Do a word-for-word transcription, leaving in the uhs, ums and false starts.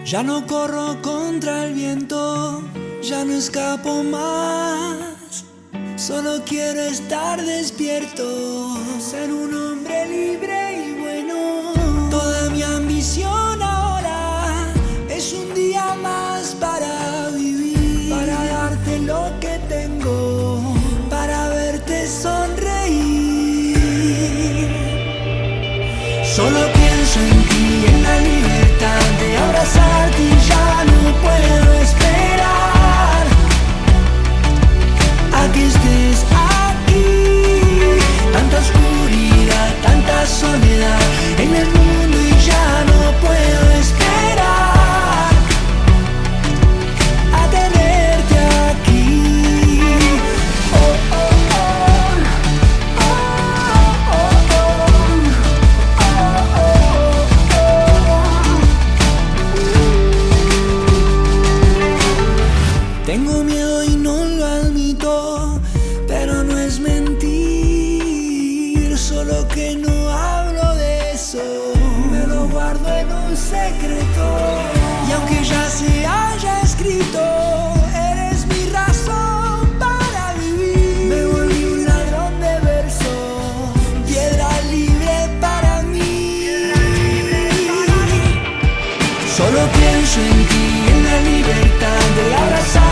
Ya no corro contra el viento, ya no escapo más. Solo quiero estar despierto, ser un hombre libre y bueno. Toda mi ambición ahora es un día más para vivir, para darte lo que tengo, para verte sonreír. Solo pienso en ti, en la libertad de abrazarte y ya no puedo esperar a que estés aquí. Tanta oscuridad, tanta soledad en el mundo y ya no puedo esperar a tenerte aquí. Oh, oh, oh, oh, oh, oh, oh, oh. Tengo miedo y no lo admito, pero no es mentir, solo que no hablo de eso, me lo guardo en un secreto. Y aunque ya se haya escrito, eres mi razón para vivir. Me volví un ladrón de versos, piedra libre para mí. Solo pienso en ti, en la libertad de abrazar